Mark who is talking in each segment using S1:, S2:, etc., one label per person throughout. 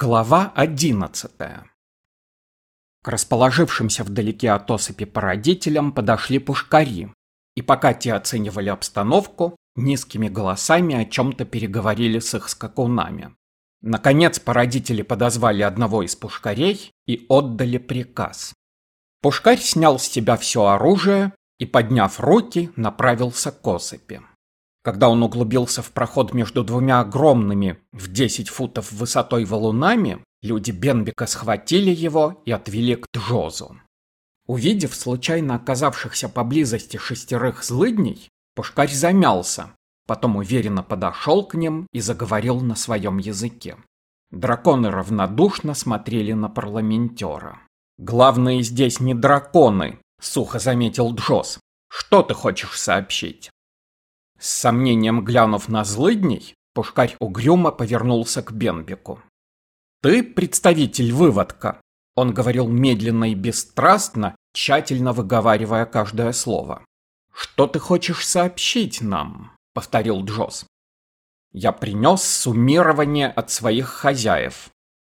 S1: Глава 11. К расположившимся вдалеке от осыпи породителям подошли пушкари, и пока те оценивали обстановку, низкими голосами о чем-то переговорили с их скакунами. Наконец породители подозвали одного из пушкарей и отдали приказ. Пушкарь снял с себя все оружие и, подняв руки, направился к осыпи. Когда он углубился в проход между двумя огромными в 10 футов высотой валунами, люди Бенбека схватили его и отвели к Джозу. Увидев случайно оказавшихся поблизости 6 злыдней, пушкарь замялся, потом уверенно подошел к ним и заговорил на своем языке. Драконы равнодушно смотрели на парламентера. «Главные здесь не драконы», — сухо заметил Джоз. «Что ты хочешь сообщить?» С сомнением глянув на злыдней, пушкарь угрюмо повернулся к Бенбеку. «Ты представитель выводка», — он говорил медленно и бесстрастно, тщательно выговаривая каждое слово. «Что ты хочешь сообщить нам?» — повторил Джоз. «Я принес суммирование от своих хозяев».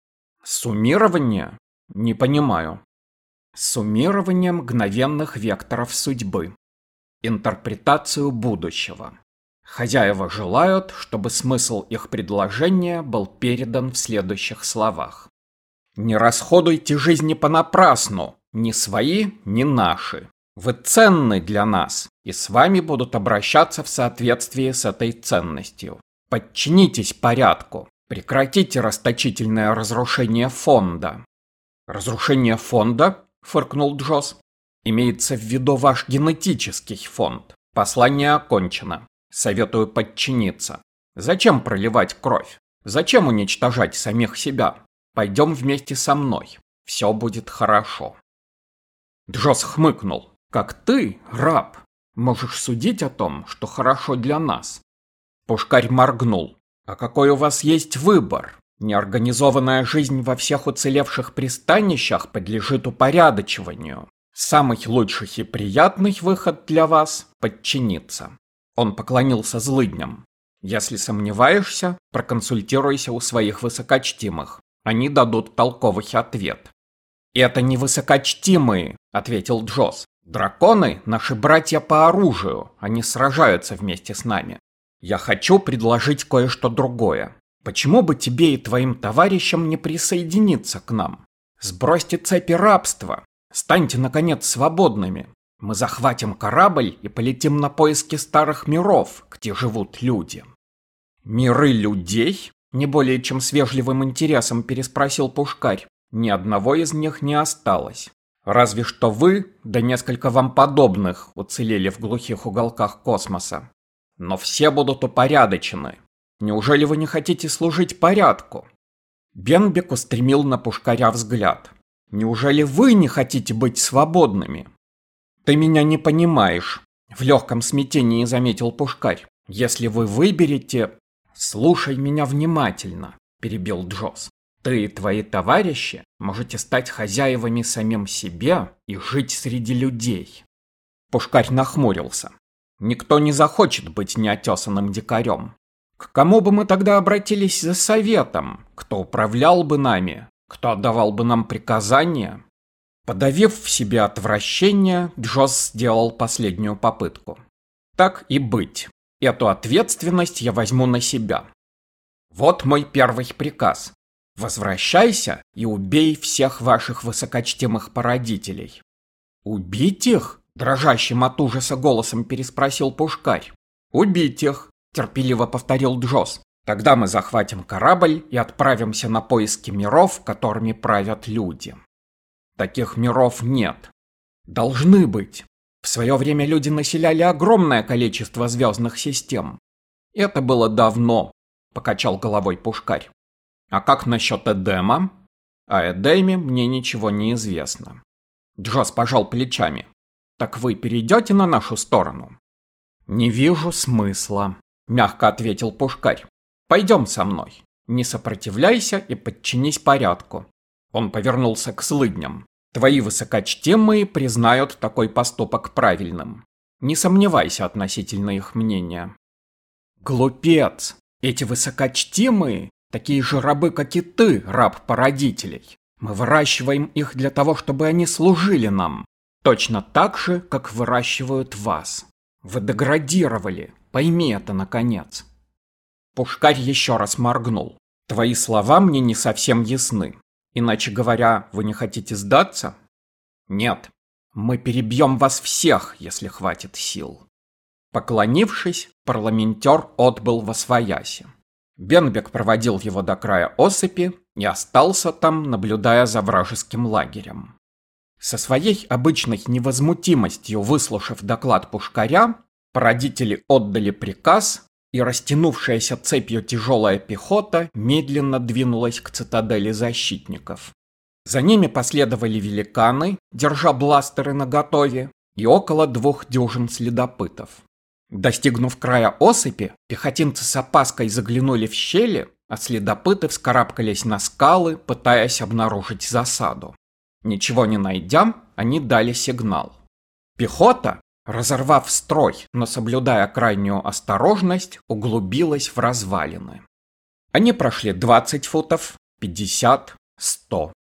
S1: «Суммирование? Не понимаю». «Суммирование мгновенных векторов судьбы. Интерпретацию будущего. Хозяева желают, чтобы смысл их предложения был передан в следующих словах. Не расходуйте жизни понапрасну, ни свои, ни наши. Вы ценны для нас, и с вами будут обращаться в соответствии с этой ценностью. Подчинитесь порядку, прекратите расточительное разрушение фонда». «Разрушение фонда?» — фыркнул Джоз. «Имеется в виду ваш генетический фонд. Послание окончено. Советую подчиниться. Зачем проливать кровь? Зачем уничтожать самих себя? Пойдем вместе со мной. Все будет хорошо». Джоз хмыкнул. «Как ты, раб, можешь судить о том, что хорошо для нас?» Пушкарь моргнул. «А какой у вас есть выбор? Неорганизованная жизнь во всех уцелевших пристанищах подлежит упорядочиванию. Самый лучший и приятный выход для вас – подчиниться». Он поклонился злыдням. «Если сомневаешься, проконсультируйся у своих высокочтимых. Они дадут толковый ответ». «Это не высокочтимые», — ответил Джоз. «Драконы — наши братья по оружию. Они сражаются вместе с нами. Я хочу предложить кое-что другое. Почему бы тебе и твоим товарищам не присоединиться к нам? Сбросьте цепи рабства. Станьте, наконец, свободными. Мы захватим корабль и полетим на поиски старых миров, где живут люди». «Миры людей?» — не более чем с вежливым интересом переспросил пушкарь. «Ни одного из них не осталось. Разве что вы, да несколько вам подобных, уцелели в глухих уголках космоса. Но все будут упорядочены. Неужели вы не хотите служить порядку?» Бенбек устремил на пушкаря взгляд. «Неужели вы не хотите быть свободными?» «Ты меня не понимаешь», — в легком смятении заметил пушкарь. «Если вы выберете...» «Слушай меня внимательно», — перебил Джоз. «Ты и твои товарищи можете стать хозяевами самим себе и жить среди людей». Пушкарь нахмурился. «Никто не захочет быть неотесанным дикарем. К кому бы мы тогда обратились за советом? Кто управлял бы нами? Кто отдавал бы нам приказания?» Подавив в себе отвращение, Джоз сделал последнюю попытку. «Так и быть. Эту ответственность я возьму на себя. Вот мой первый приказ. Возвращайся и убей всех ваших высокочтимых породителей». «Убить их?» — дрожащим от ужаса голосом переспросил пушкарь. «Убить их», — терпеливо повторил Джоз. «Тогда мы захватим корабль и отправимся на поиски миров, которыми правят люди». «Таких миров нет. Должны быть. В свое время люди населяли огромное количество звездных систем». «Это было давно», — покачал головой пушкарь. «А как насчет Эдема?» «О Эдеме мне ничего не известно». Джоз пожал плечами. «Так вы перейдете на нашу сторону?» «Не вижу смысла», — мягко ответил пушкарь. «Пойдем со мной. Не сопротивляйся и подчинись порядку». Он повернулся к злыдням. «Твои высокочтимые признают такой поступок правильным. Не сомневайся относительно их мнения». «Глупец! Эти высокочтимые Такие же рабы, как и ты, раб породителей. Мы выращиваем их для того, чтобы они служили нам. Точно так же, как выращивают вас. Вы деградировали. Пойми это, наконец. Пушкарь еще раз моргнул. Твои слова мне не совсем ясны. Иначе говоря, вы не хотите сдаться? Нет. Мы перебьем вас всех, если хватит сил. Поклонившись, парламентер отбыл восвояси. Бенбек проводил его до края осыпи и остался там, наблюдая за вражеским лагерем. Со своей обычной невозмутимостью выслушав доклад Пушкаря, породители отдали приказ, и растянувшаяся цепью тяжелая пехота медленно двинулась к цитадели защитников. За ними последовали великаны, держа бластеры наготове, и около 2 дюжин следопытов. Достигнув края осыпи, пехотинцы с опаской заглянули в щели, а следопыты вскарабкались на скалы, пытаясь обнаружить засаду. Ничего не найдя, они дали сигнал. Пехота, разорвав строй, но соблюдая крайнюю осторожность, углубилась в развалины. Они прошли 20 футов, 50, 100.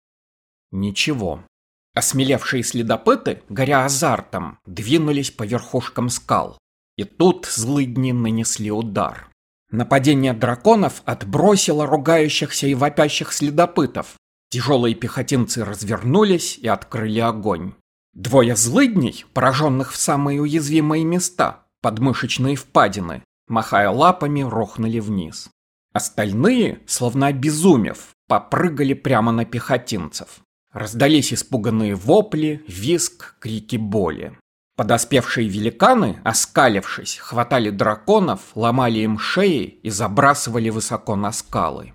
S1: Ничего. Осмелевшие следопыты, горя азартом, двинулись по верхушкам скал. И тут злыдни нанесли удар. Нападение драконов отбросило ругающихся и вопящих следопытов. Тяжелые пехотинцы развернулись и открыли огонь. 2 злыдней, пораженных в самые уязвимые места, подмышечные впадины, махая лапами, рухнули вниз. Остальные, словно обезумев, попрыгали прямо на пехотинцев. Раздались испуганные вопли, визг, крики боли. Подоспевшие великаны, оскалившись, хватали драконов, ломали им шеи и забрасывали высоко на скалы.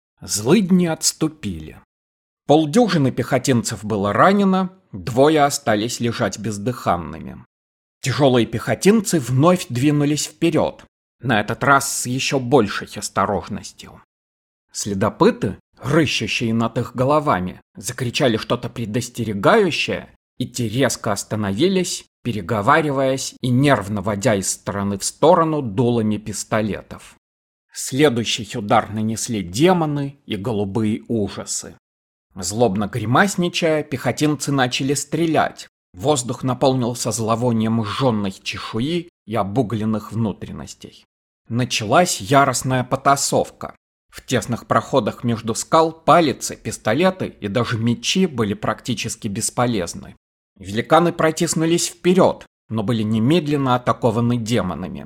S1: Злыдни отступили. 50 пехотинцев было ранено, 2 остались лежать бездыханными. Тяжелые пехотинцы вновь двинулись вперед, на этот раз с еще большей осторожностью. Следопыты, рыщущие над их головами, закричали что-то предостерегающее, и те резко остановились, переговариваясь и нервно водя из стороны в сторону дулами пистолетов. Следующий удар нанесли демоны и голубые ужасы. Злобно гримасничая, пехотинцы начали стрелять. Воздух наполнился зловонием сжженной чешуи и обугленных внутренностей. Началась яростная потасовка. В тесных проходах между скал палицы, пистолеты и даже мечи были практически бесполезны. Великаны протиснулись вперед, но были немедленно атакованы демонами.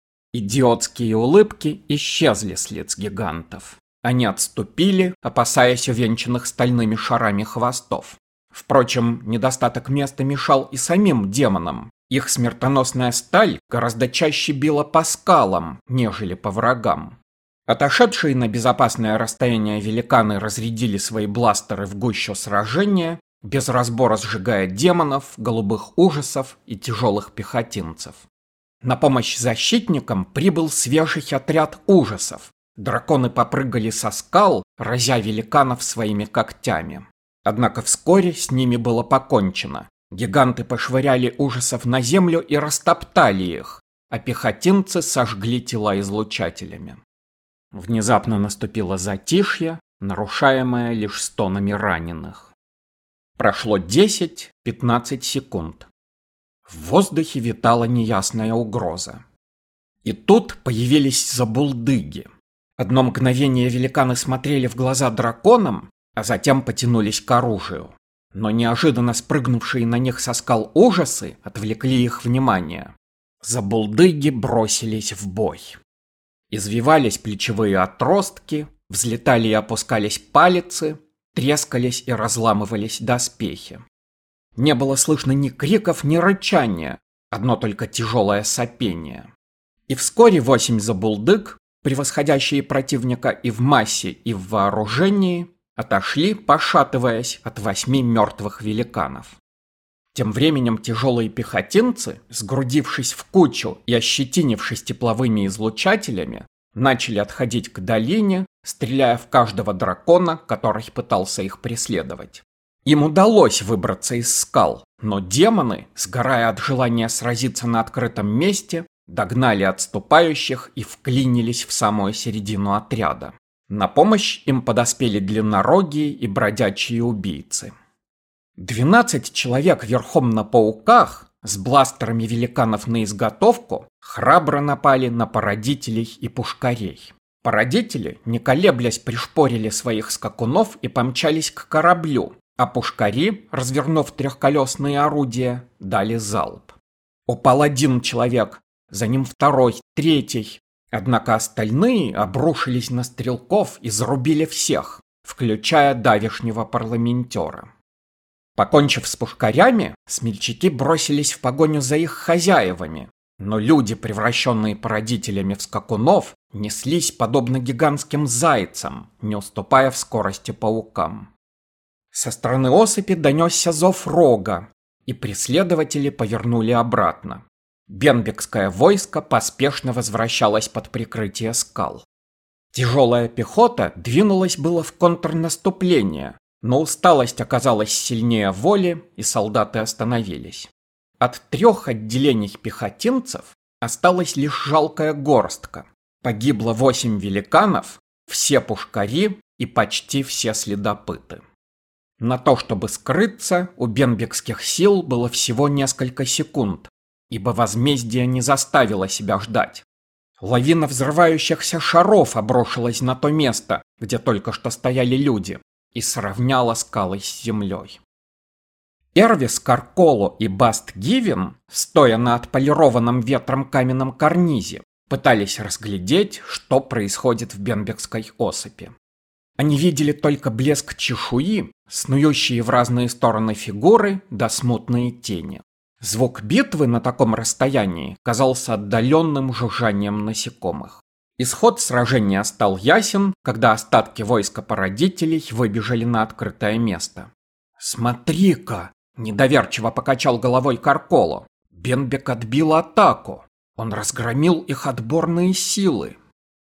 S1: Идиотские улыбки исчезли с лиц гигантов. Они отступили, опасаясь увенчанных стальными шарами хвостов. Впрочем, недостаток места мешал и самим демонам. Их смертоносная сталь гораздо чаще била по скалам, нежели по врагам. Отошедшие на безопасное расстояние великаны разрядили свои бластеры в гущу сражения, без разбора сжигая демонов, голубых ужасов и тяжелых пехотинцев. На помощь защитникам прибыл свежий отряд ужасов. Драконы попрыгали со скал, разя великанов своими когтями. Однако вскоре с ними было покончено. Гиганты пошвыряли ужасов на землю и растоптали их, а пехотинцы сожгли тела излучателями. Внезапно наступило затишье, нарушаемое лишь стонами раненых. Прошло 10-15 секунд. В воздухе витала неясная угроза. И тут появились забулдыги. Одно мгновение великаны смотрели в глаза драконам, а затем потянулись к оружию. Но неожиданно спрыгнувшие на них со скал ужасы отвлекли их внимание. Забулдыги бросились в бой. Извивались плечевые отростки, взлетали и опускались палицы, трескались и разламывались доспехи. Не было слышно ни криков, ни рычания, одно только тяжелое сопение. И вскоре 8 забулдыг, превосходящие противника и в массе, и в вооружении, отошли, пошатываясь от 8 мертвых великанов. Тем временем тяжелые пехотинцы, сгрудившись в кучу и ощетинившись тепловыми излучателями, начали отходить к долине, стреляя в каждого дракона, который пытался их преследовать. Им удалось выбраться из скал, но демоны, сгорая от желания сразиться на открытом месте, догнали отступающих и вклинились в самую середину отряда. На помощь им подоспели длиннорогие и бродячие убийцы. 12 человек верхом на пауках с бластерами великанов на изготовку храбро напали на породителей и пушкарей. Породители, не колеблясь, пришпорили своих скакунов и помчались к кораблю, а пушкари, развернув трехколесные орудия, дали залп. Упал один человек, за ним второй, третий. Однако остальные обрушились на стрелков и зарубили всех, включая давешнего парламентера. Покончив с пушкарями, смельчаки бросились в погоню за их хозяевами, но люди, превращенные породителями в скакунов, неслись подобно гигантским зайцам, не уступая в скорости паукам. Со стороны осыпи донесся зов рога, и преследователи повернули обратно. Бенбекское войско поспешно возвращалось под прикрытие скал. Тяжелая пехота двинулась было в контрнаступление, но усталость оказалась сильнее воли, и солдаты остановились. От 3 отделений пехотинцев осталась лишь жалкая горстка. Погибло 8 великанов, все пушкари и почти все следопыты. На то, чтобы скрыться, у бенбекских сил было всего несколько секунд, ибо возмездие не заставило себя ждать. Лавина взрывающихся шаров обрушилась на то место, где только что стояли люди, и сравняла скалы с землей. Эрвис Карколо и Баст Гивен, стоя на отполированном ветром каменном карнизе, пытались разглядеть, что происходит в бенбекской осыпи. Они видели только блеск чешуи, снующие в разные стороны фигуры да смутные тени. Звук битвы на таком расстоянии казался отдаленным жужжанием насекомых. Исход сражения стал ясен, когда остатки войска породителей выбежали на открытое место. «Смотри-ка!» – недоверчиво покачал головой Карколо. «Бенбек отбил атаку. Он разгромил их отборные силы».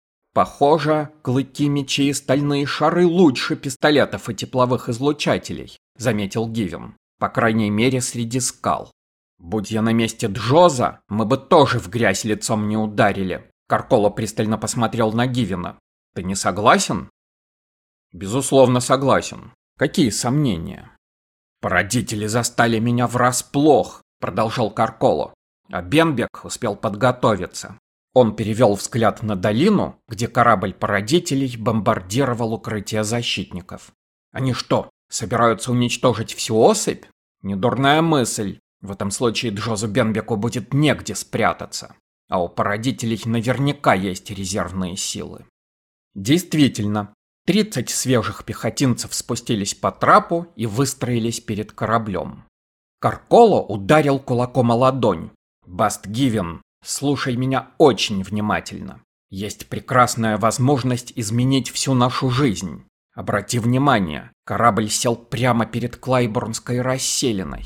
S1: «Похоже, клыки, мечи и стальные шары лучше пистолетов и тепловых излучателей», — заметил Гивен. «По крайней мере, среди скал. Будь я на месте Джоза, мы бы тоже в грязь лицом не ударили». Карколо пристально посмотрел на Гивена. «Ты не согласен?» «Безусловно, согласен. Какие сомнения?» «Породители застали меня врасплох», — продолжал Карколо. «А Бенбек успел подготовиться». Он перевел взгляд на долину, где корабль породителей бомбардировал укрытие защитников. «Они что, собираются уничтожить всю осыпь? Недурная мысль. В этом случае Джозу Бенбеку будет негде спрятаться. А у породителей наверняка есть резервные силы». Действительно, 30 свежих пехотинцев спустились по трапу и выстроились перед кораблем. Карколо ударил кулаком о ладонь. «Баст Гивен, слушай меня очень внимательно. Есть прекрасная возможность изменить всю нашу жизнь. Обрати внимание, корабль сел прямо перед Клайборнской расселиной.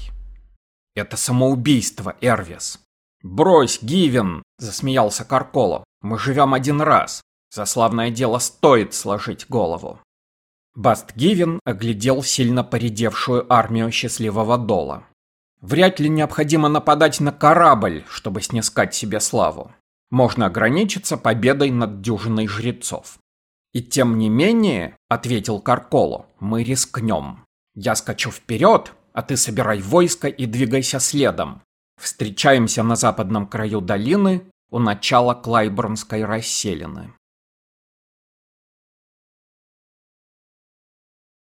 S1: Это самоубийство, Эрвис». «Брось, Гивен!» – засмеялся Карколо. «Мы живем один раз. За славное дело стоит сложить голову». Баст Гивен оглядел сильно поредевшую армию счастливого Дола. «Вряд ли необходимо нападать на корабль, чтобы снискать себе славу. Можно ограничиться победой над дюжиной жрецов». «И тем не менее, — ответил Карколо, — мы рискнем. Я скачу вперед, а ты собирай войско и двигайся следом. Встречаемся на западном краю долины у начала Клайборнской расселины».